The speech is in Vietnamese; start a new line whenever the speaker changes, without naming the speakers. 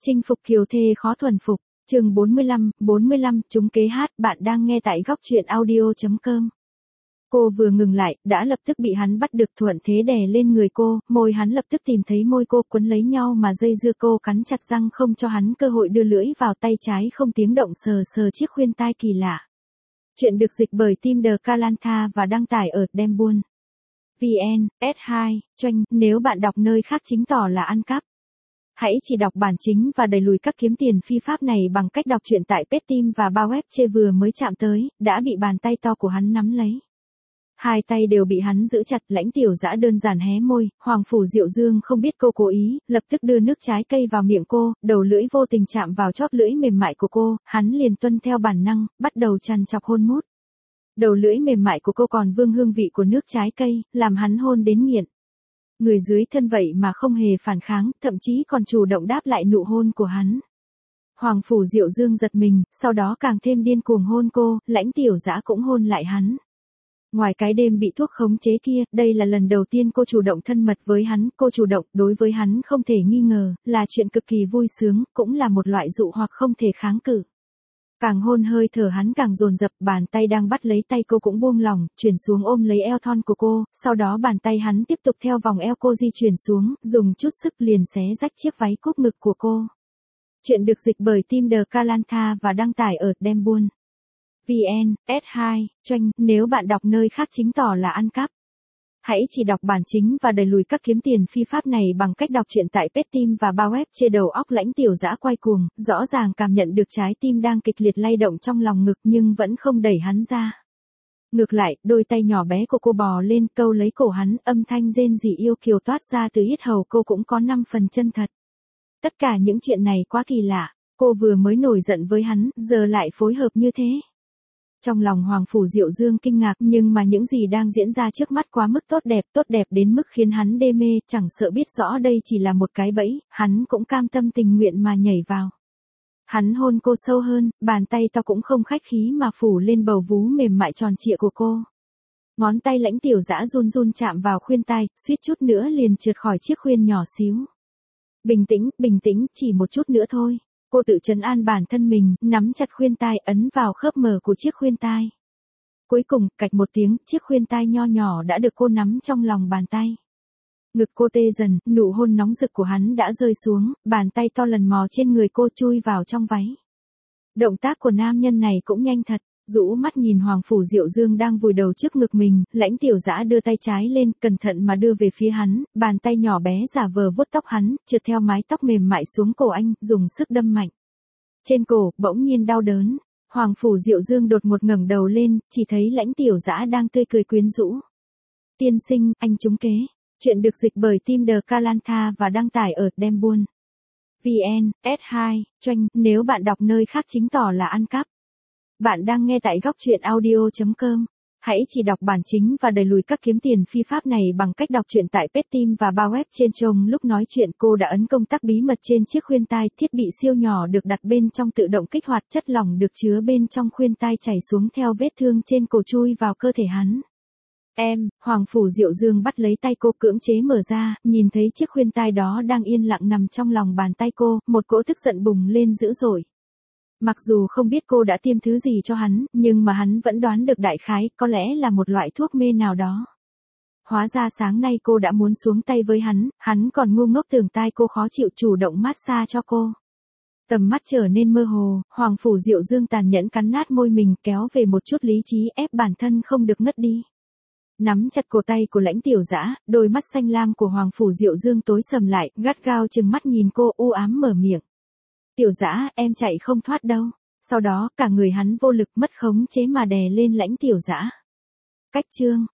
Chinh phục kiều thê khó thuần phục, chương 45, trúng kế hát. Bạn đang nghe tại góc truyện audio.com. Cô vừa ngừng lại, đã lập tức bị hắn bắt được, thuận thế đè lên người cô, môi hắn lập tức tìm thấy môi cô, quấn lấy nhau mà dây dưa. Cô cắn chặt răng không cho hắn cơ hội đưa lưỡi vào, tay trái không tiếng động sờ sờ chiếc khuyên tai kỳ lạ. Chuyện được dịch bởi Team The Kalantha và đăng tải ở Dembuôn. VN, S2, Choanh. Nếu bạn đọc nơi khác chính tỏ là ăn cắp. Hãy chỉ đọc bản chính và đẩy lùi các kiếm tiền phi pháp này bằng cách đọc truyện tại Petim và bao web. Chê vừa mới chạm tới, đã bị bàn tay to của hắn nắm lấy. Hai tay đều bị hắn giữ chặt. Lãnh Tiểu Dã đơn giản hé môi, Hoàng Phủ Diệu Dương không biết cô cố ý, lập tức đưa nước trái cây vào miệng cô, đầu lưỡi vô tình chạm vào chóp lưỡi mềm mại của cô, hắn liền tuân theo bản năng, bắt đầu trằn trọc hôn mút. Đầu lưỡi mềm mại của cô còn vương hương vị của nước trái cây, làm hắn hôn đến nghiện. Người dưới thân vậy mà không hề phản kháng, thậm chí còn chủ động đáp lại nụ hôn của hắn. Hoàng Phủ Diệu Dương giật mình, sau đó càng thêm điên cuồng hôn cô. Lãnh Tiểu Dã cũng hôn lại hắn. Ngoài cái đêm bị thuốc khống chế kia, đây là lần đầu tiên cô chủ động thân mật với hắn. Cô chủ động đối với hắn không thể nghi ngờ, là chuyện cực kỳ vui sướng, cũng là một loại dụ hoặc không thể kháng cự. Càng hôn hơi thở hắn càng dồn dập, bàn tay đang bắt lấy tay cô cũng buông lỏng, chuyển xuống ôm lấy eo thon của cô, sau đó bàn tay hắn tiếp tục theo vòng eo cô di chuyển xuống, dùng chút sức liền xé rách chiếc váy cúp ngực của cô. Chuyện được dịch bởi Team The Kalantha và đăng tải ở Dembuôn. VN, S2, Choanh. Nếu bạn đọc nơi khác chính tỏ là ăn cắp. Hãy chỉ đọc bản chính và đẩy lùi các kiếm tiền phi pháp này bằng cách đọc truyện tại Petim và bao web. Chê đầu óc Lãnh Tiểu Dã quay cuồng, rõ ràng cảm nhận được trái tim đang kịch liệt lay động trong lòng ngực nhưng vẫn không đẩy hắn ra. Ngược lại, đôi tay nhỏ bé của cô bò lên câu lấy cổ hắn, âm thanh rên rỉ yêu kiều toát ra từ yết hầu cô cũng có 5 phần chân thật. Tất cả những chuyện này quá kỳ lạ, cô vừa mới nổi giận với hắn, giờ lại phối hợp như thế. Trong lòng Hoàng Phủ Diệu Dương kinh ngạc, nhưng mà những gì đang diễn ra trước mắt quá mức tốt đẹp đến mức khiến hắn đê mê, chẳng sợ biết rõ đây chỉ là một cái bẫy, hắn cũng cam tâm tình nguyện mà nhảy vào. Hắn hôn cô sâu hơn, bàn tay to cũng không khách khí mà phủ lên bầu vú mềm mại tròn trịa của cô. Ngón tay Lãnh Tiểu Dã run run chạm vào khuyên tai, suýt chút nữa liền trượt khỏi chiếc khuyên nhỏ xíu. Bình tĩnh, chỉ một chút nữa thôi. Cô tự trấn an bản thân mình, nắm chặt khuyên tai, ấn vào khớp mờ của chiếc khuyên tai. Cuối cùng, cạch một tiếng, chiếc khuyên tai nho nhỏ đã được cô nắm trong lòng bàn tay. Ngực cô tê dần, nụ hôn nóng rực của hắn đã rơi xuống, bàn tay to lần mò trên người cô chui vào trong váy. Động tác của nam nhân này cũng nhanh thật. Rũ mắt nhìn Hoàng Phủ Diệu Dương đang vùi đầu trước ngực mình, Lãnh Tiểu Dã đưa tay trái lên, cẩn thận mà đưa về phía hắn, bàn tay nhỏ bé giả vờ vuốt tóc hắn, trượt theo mái tóc mềm mại xuống cổ anh, dùng sức đâm mạnh. Trên cổ, bỗng nhiên đau đớn, Hoàng Phủ Diệu Dương đột ngột ngẩng đầu lên, chỉ thấy Lãnh Tiểu Dã đang tươi cười quyến rũ. Tiên sinh, anh trúng kế. Chuyện được dịch bởi Team The Kalantha và đăng tải ở Dembuôn. VN, S2, Choanh. Nếu bạn đọc nơi khác chính tỏ là ăn cắp. Bạn đang nghe tại góc truyện audio.com. Hãy chỉ đọc bản chính và đẩy lùi các kiếm tiền phi pháp này bằng cách đọc truyện tại Petim và bao web. Trên trông lúc nói chuyện cô đã ấn công tắc bí mật trên chiếc khuyên tai, thiết bị siêu nhỏ được đặt bên trong tự động kích hoạt, chất lỏng được chứa bên trong khuyên tai chảy xuống theo vết thương trên cổ chui vào cơ thể hắn. Hoàng Phủ Diệu Dương bắt lấy tay cô cưỡng chế mở ra, nhìn thấy chiếc khuyên tai đó đang yên lặng nằm trong lòng bàn tay cô, một cỗ tức giận bùng lên dữ dội. Mặc dù không biết cô đã tiêm thứ gì cho hắn, nhưng mà hắn vẫn đoán được đại khái, có lẽ là một loại thuốc mê nào đó. Hóa ra sáng nay cô đã muốn xuống tay với hắn còn ngu ngốc tưởng tai cô khó chịu chủ động massage cho cô. Tầm mắt trở nên mơ hồ, Hoàng Phủ Diệu Dương tàn nhẫn cắn nát môi mình, kéo về một chút lý trí, ép bản thân không được ngất đi. Nắm chặt cổ tay của Lãnh Tiểu Dã, đôi mắt xanh lam của Hoàng Phủ Diệu Dương tối sầm lại, gắt gao trừng mắt nhìn cô, u ám mở miệng. Tiểu Dã, em chạy không thoát đâu. Sau đó, cả người hắn vô lực mất khống chế mà đè lên Lãnh Tiểu Dã. Cách chương